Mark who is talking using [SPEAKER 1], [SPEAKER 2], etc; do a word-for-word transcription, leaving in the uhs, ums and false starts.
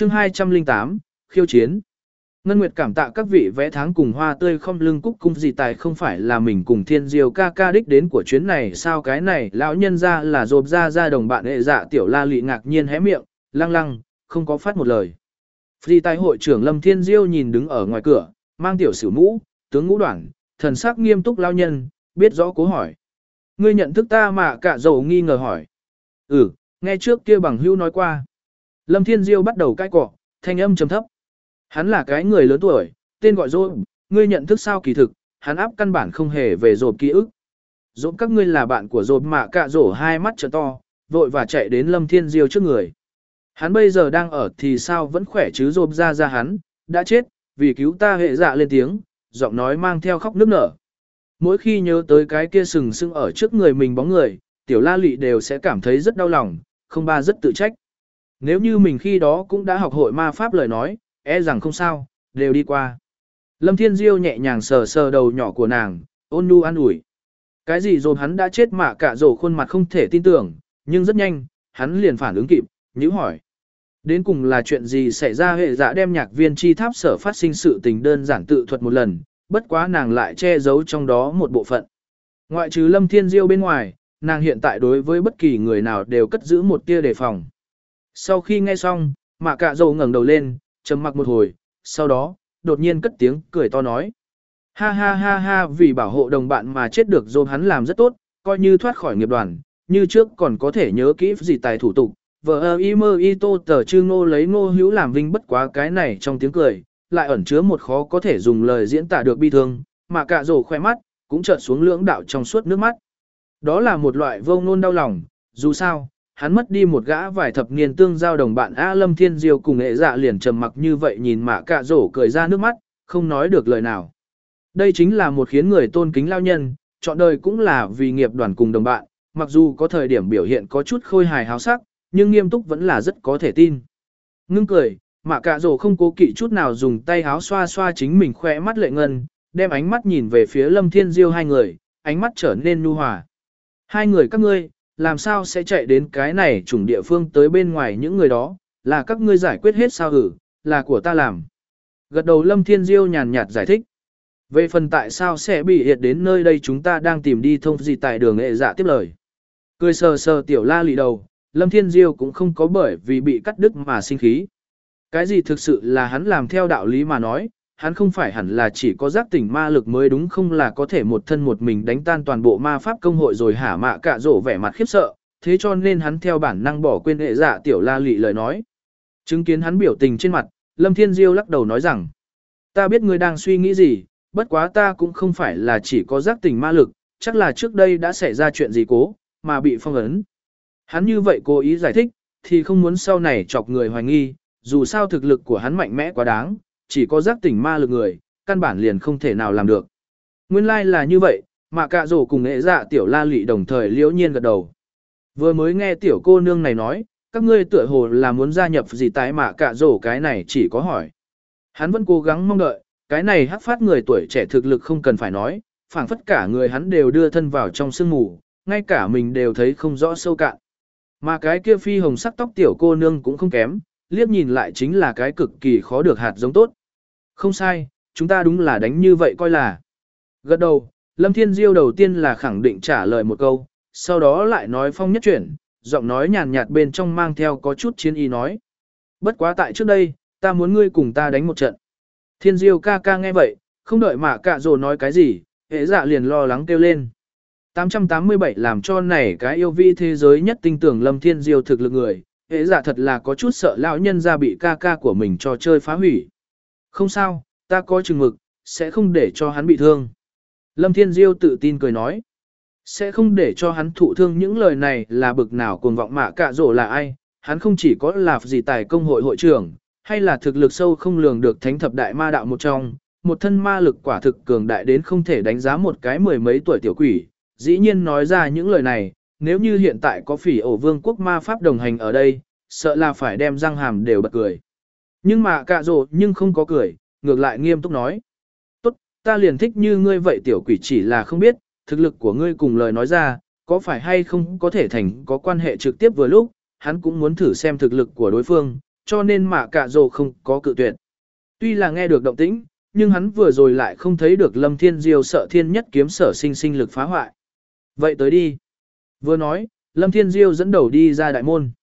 [SPEAKER 1] chương hai trăm lẻ tám, khiêu chiến. Ngân Nguyệt cảm tạ các vị vẽ tháng cùng hoa tươi không lưng cúc cung gì tài không phải là mình cùng thiên diêu ca ca đích đến của chuyến này sao cái này lão nhân ra là rộp ra ra đồng bạn hệ dạ tiểu la lị ngạc nhiên hé miệng, lăng lăng, không có phát một lời. Phi tài hội trưởng Lâm Thiên Diêu nhìn đứng ở ngoài cửa, mang tiểu sử mũ, tướng ngũ đoạn, thần sắc nghiêm túc lão nhân, biết rõ cố hỏi. Ngươi nhận thức ta mà cả dầu nghi ngờ hỏi. Ừ, nghe trước kia bằng hữu nói qua. Lâm Thiên Diêu bắt đầu cãi cọ, thanh âm trầm thấp. Hắn là cái người lớn tuổi, tên gọi Dỗ, ngươi nhận thức sao kỳ thực, hắn áp căn bản không hề về Dỗ ký ức. Dỗ các ngươi là bạn của Dỗ mà cả Dỗ hai mắt trợn to, vội và chạy đến Lâm Thiên Diêu trước người. Hắn bây giờ đang ở thì sao vẫn khỏe chứ Dỗ ra ra hắn, đã chết, vì cứu ta hệ dạ lên tiếng, giọng nói mang theo khóc nức nở. Mỗi khi nhớ tới cái kia sừng sững ở trước người mình bóng người, tiểu la lị đều sẽ cảm thấy rất đau lòng, không ba rất tự trách. Nếu như mình khi đó cũng đã học hội ma pháp lời nói, e rằng không sao, đều đi qua. Lâm Thiên Diêu nhẹ nhàng sờ sờ đầu nhỏ của nàng, ôn nhu an ủi. Cái gì rồi hắn đã chết mà cả rổ khuôn mặt không thể tin tưởng, nhưng rất nhanh, hắn liền phản ứng kịp, nhíu hỏi. Đến cùng là chuyện gì xảy ra hệ dạ đem nhạc viên chi tháp sở phát sinh sự tình đơn giản tự thuật một lần, bất quá nàng lại che giấu trong đó một bộ phận. Ngoại trừ Lâm Thiên Diêu bên ngoài, nàng hiện tại đối với bất kỳ người nào đều cất giữ một tia đề phòng. Sau khi nghe xong, mạ cạ dầu ngẩng đầu lên, trầm mặc một hồi, sau đó, đột nhiên cất tiếng cười to nói. Ha ha ha ha vì bảo hộ đồng bạn mà chết được dồn hắn làm rất tốt, coi như thoát khỏi nghiệp đoàn, như trước còn có thể nhớ kỹ gì tài thủ tục. Vợ ơ y mơ y tô tờ chư ngô lấy ngô hữu làm vinh bất quá cái này trong tiếng cười, lại ẩn chứa một khó có thể dùng lời diễn tả được bi thương, mà cạ rổ khoe mắt, cũng chợt xuống lưỡng đạo trong suốt nước mắt. Đó là một loại vô ngôn đau lòng, dù sao, hắn mất đi một gã vài thập niên tương giao đồng bạn A Lâm Thiên Diêu cùng hệ dạ liền trầm mặc như vậy nhìn mạ cạ rổ cười ra nước mắt, không nói được lời nào. Đây chính là một khiến người tôn kính lao nhân, chọn đời cũng là vì nghiệp đoàn cùng đồng bạn, mặc dù có thời điểm biểu hiện có chút khôi hài háo sắc, nhưng nghiêm túc vẫn là rất có thể tin. Ngưng cười, mạ cạ rổ không cố kỵ chút nào dùng tay háo xoa xoa chính mình khỏe mắt lệ ngân, đem ánh mắt nhìn về phía Lâm Thiên Diêu hai người, ánh mắt trở nên nhu hòa. Hai người các ngươi, làm sao sẽ chạy đến cái này chủng địa phương tới bên ngoài những người đó, là các ngươi giải quyết hết sao hử, là của ta làm. Gật đầu Lâm Thiên Diêu nhàn nhạt giải thích. Về phần tại sao sẽ bị hiệt đến nơi đây chúng ta đang tìm đi thông gì tại đường hệ dạ tiếp lời. Cười sờ sờ tiểu la lị đầu, Lâm Thiên Diêu cũng không có bởi vì bị cắt đứt mà sinh khí. Cái gì thực sự là hắn làm theo đạo lý mà nói, hắn không phải hẳn là chỉ có giác tỉnh ma lực mới đúng không là có thể một thân một mình đánh tan toàn bộ ma pháp công hội rồi hả mạ cạ rổ vẻ mặt khiếp sợ, thế cho nên hắn theo bản năng bỏ quên hệ dạ tiểu la lị lời nói. Chứng kiến hắn biểu tình trên mặt, Lâm Thiên Diêu lắc đầu nói rằng, ta biết ngươi đang suy nghĩ gì, bất quá ta cũng không phải là chỉ có giác tỉnh ma lực, chắc là trước đây đã xảy ra chuyện gì cố, mà bị phong ấn. Hắn như vậy cố ý giải thích, thì không muốn sau này chọc người hoài nghi, dù sao thực lực của hắn mạnh mẽ quá đáng, chỉ có giác tỉnh ma lực người, căn bản liền không thể nào làm được. Nguyên lai like là như vậy, mà cạ rổ cùng hệ dạ tiểu la lị đồng thời liễu nhiên gật đầu. Vừa mới nghe tiểu cô nương này nói, các ngươi tựa hồ là muốn gia nhập gì tái mà cạ rổ cái này chỉ có hỏi. Hắn vẫn cố gắng mong đợi, cái này hắc phát người tuổi trẻ thực lực không cần phải nói, phảng phất cả người hắn đều đưa thân vào trong sương mù, ngay cả mình đều thấy không rõ sâu cạn. Mà cái kia phi hồng sắc tóc tiểu cô nương cũng không kém, liếc nhìn lại chính là cái cực kỳ khó được hạt giống tốt. Không sai, chúng ta đúng là đánh như vậy coi là. Gật đầu, Lâm Thiên Diêu đầu tiên là khẳng định trả lời một câu, sau đó lại nói phong nhất chuyển, giọng nói nhàn nhạt bên trong mang theo có chút chiến ý nói. Bất quá tại trước đây, ta muốn ngươi cùng ta đánh một trận. Thiên Diêu ca ca nghe vậy, không đợi mà cạ rồ nói cái gì, hệ dạ liền lo lắng kêu lên. tám trăm tám mươi bảy làm cho này cái yêu vi thế giới nhất tinh tưởng Lâm Thiên Diêu thực lực người, hệ dạ thật là có chút sợ lão nhân ra bị ca ca của mình cho chơi phá hủy. Không sao, ta có chừng mực, sẽ không để cho hắn bị thương. Lâm Thiên Diêu tự tin cười nói. Sẽ không để cho hắn thụ thương những lời này là bực nào cuồng vọng mạ cạ rổ là ai, hắn không chỉ có là gì tài công hội hội trưởng, hay là thực lực sâu không lường được thánh thập đại ma đạo một trong, một thân ma lực quả thực cường đại đến không thể đánh giá một cái mười mấy tuổi tiểu quỷ, dĩ nhiên nói ra những lời này, nếu như hiện tại có phỉ ổ vương quốc ma pháp đồng hành ở đây, sợ là phải đem răng hàm đều bật cười. Nhưng mà cạ rổ nhưng không có cười, ngược lại nghiêm túc nói. Tốt, ta liền thích như ngươi vậy tiểu quỷ chỉ là không biết, thực lực của ngươi cùng lời nói ra, có phải hay không có thể thành có quan hệ trực tiếp vừa lúc, hắn cũng muốn thử xem thực lực của đối phương, cho nên mà cả rồ không có cự tuyệt. Tuy là nghe được động tĩnh, nhưng hắn vừa rồi lại không thấy được Lâm Thiên Diêu sợ thiên nhất kiếm sở sinh sinh lực phá hoại. Vậy tới đi. Vừa nói, Lâm Thiên Diêu dẫn đầu đi ra đại môn.